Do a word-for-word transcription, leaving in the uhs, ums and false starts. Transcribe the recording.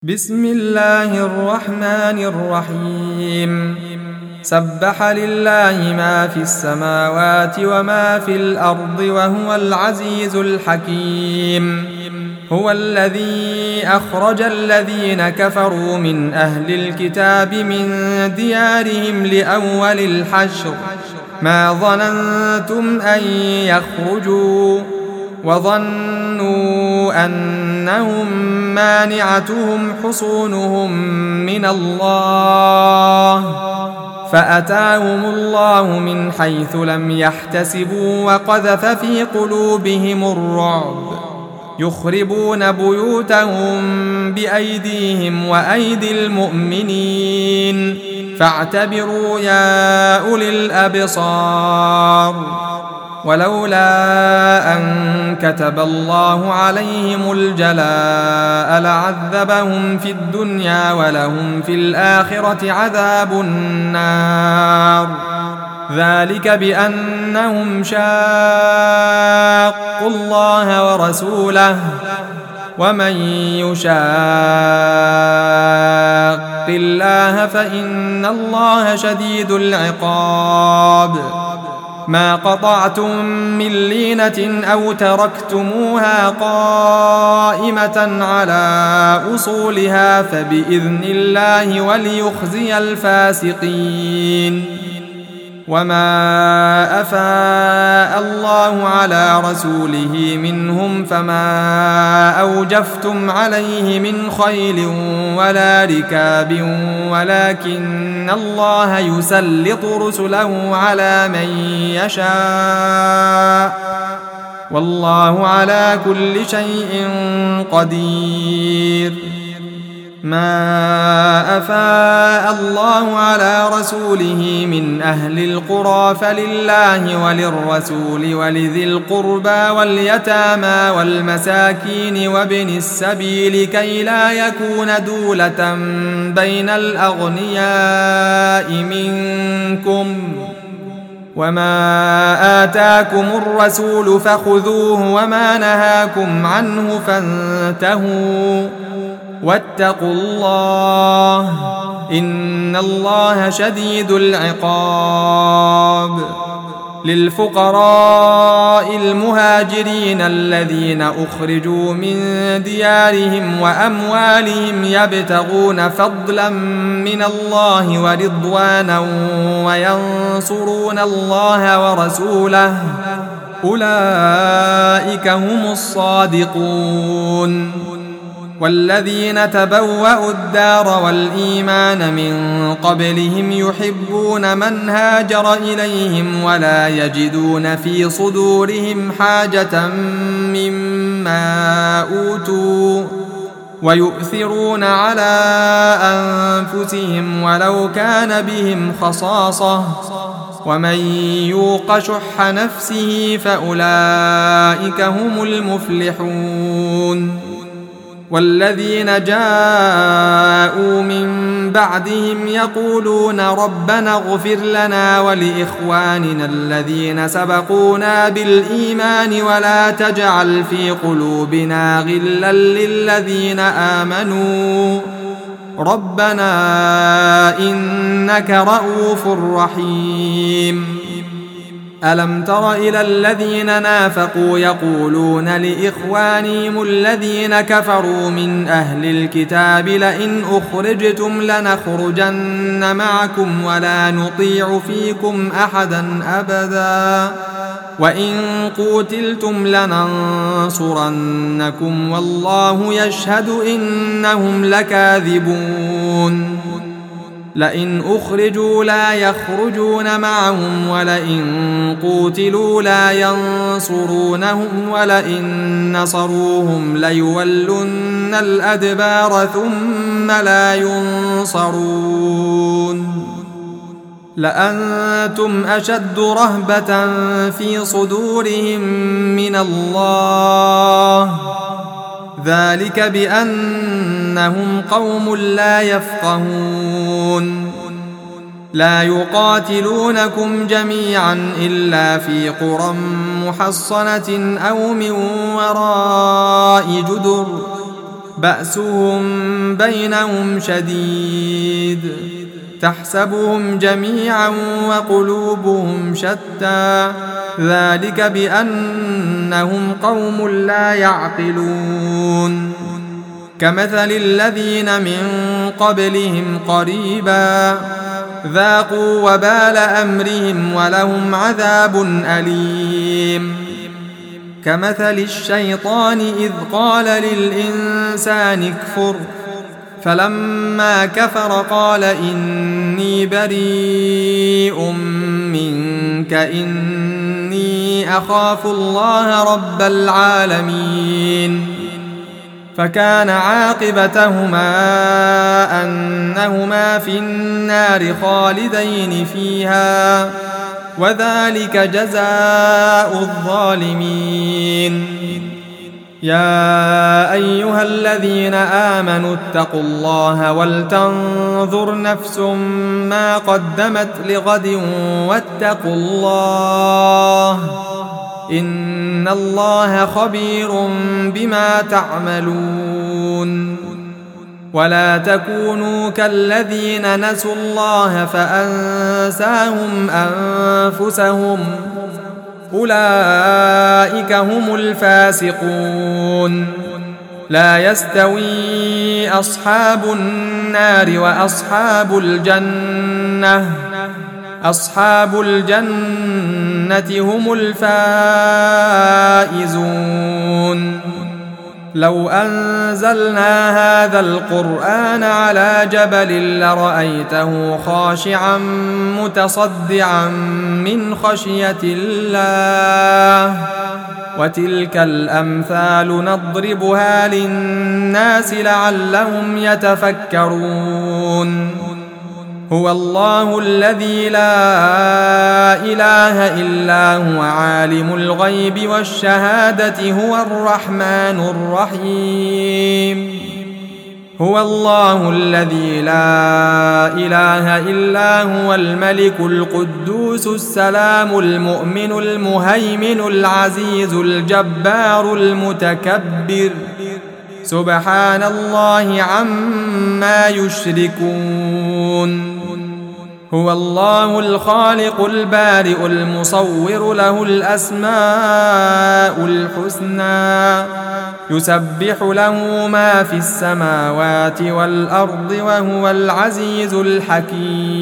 بسم الله الرحمن الرحيم سبح لله ما في السماوات وما في الأرض وهو العزيز الحكيم. هو الذي أخرج الذين كفروا من أهل الكتاب من ديارهم لأول الحشر ما ظننتم أن يخرجوا وظنوا أنهم مانعتهم حصونهم من الله فأتاهم الله من حيث لم يحتسبوا وقذف في قلوبهم الرعب يخربون بيوتهم بأيديهم وأيدي المؤمنين فاعتبروا يا أولي الأبصار. ولولا أن كتب الله عليهم الجلاء لعذبهم في الدنيا ولهم في الآخرة عذاب النار ذلك بأنهم شاقوا الله ورسوله ومن يشاق الله فإن الله شديد العقاب. ما قطعتم من لينة أو تركتموها قائمة على أصولها فبإذن الله وليخزي الفاسقين. وما أفاء الله على رسوله منهم فما أوجفتم عليه من خيل ولا ركاب ولكن الله يسلط رسله على من يشاء والله على كل شيء قدير. ما أفاء الله على رسوله من أهل القرى فلله وللرسول ولذي القربى واليتامى والمساكين وابن السبيل كي لا يكون دولة بين الأغنياء منكم. وما آتاكم الرسول فخذوه وما نهاكم عنه فانتهوا واتقوا الله إن الله شديد العقاب. للفقراء المهاجرين الذين أخرجوا من ديارهم وأموالهم يبتغون فضلا من الله ورضوانا وينصرون الله ورسوله أولئك هم الصادقون. والذين تبوأوا الدار والإيمان من قبلهم يحبون من هاجر إليهم ولا يجدون في صدورهم حاجة مما أوتوا ويؤثرون على أنفسهم ولو كان بهم خصاصة ومن يوق شح نفسه فأولئك هم المفلحون. والذين جاءوا من بعدهم يقولون ربنا اغفر لنا ولإخواننا الذين سبقونا بالإيمان ولا تجعل في قلوبنا غلا للذين آمنوا ربنا إنك رؤوف رحيم. ألم تر إلى الذين نافقوا يقولون لإخوانهم الذين كفروا من أهل الكتاب لئن أخرجتم لنخرجن معكم ولا نطيع فيكم أحدا أبدا وإن قوتلتم لننصرنكم والله يشهد إنهم لكاذبون. لئن أخرجوا لا يخرجون معهم ولئن قوتلوا لا ينصرونهم ولئن نصروهم ليولن الأدبار ثم لا ينصرون. لأنتم أشد رهبة في صدورهم من الله ذلك بأنهم قوم لا يفقهون. لا يقاتلونكم جميعا إلا في قرى محصنة أو من وراء جدر بأسهم بينهم شديد تحسبهم جميعا وقلوبهم شتى ذلك بأنهم قوم لا يعقلون كمثل الذين من قبلهم قريبا ذاقوا وبال أمرهم ولهم عذاب أليم كمثل الشيطان إذ قال للإنسان اكفر فلما كفر قال إني بريء منك إني أخاف الله رب العالمين فكان عاقبتهما أنهما في النار خالدين فيها وذلك جزاء الظالمين يا أيها الذين آمنوا اتقوا الله ولتنظر نفس ما قدمت لغد واتقوا الله إن الله خبير بما تعملون ولا تكونوا كالذين نسوا الله فأنساهم أنفسهم أولئك هم الفاسقون لا يستوي أصحاب النار وأصحاب الجنة أصحاب الجنة هم الفائزون لو أنزلنا هذا القرآن على جبل لرأيته خاشعا متصدعا من خشية الله وتلك الأمثال نضربها للناس لعلهم يتفكرون هو الله الذي لا إله إلا هو عالم الغيب والشهادة هو الرحمن الرحيم هو الله الذي لا إله إلا هو الملك القدوس السلام المؤمن المهيمن العزيز الجبار المتكبر سبحان الله عما يشركون هو الله الخالق البارئ المصور له الأسماء الحسنى يسبح له ما في السماوات والأرض وهو العزيز الحكيم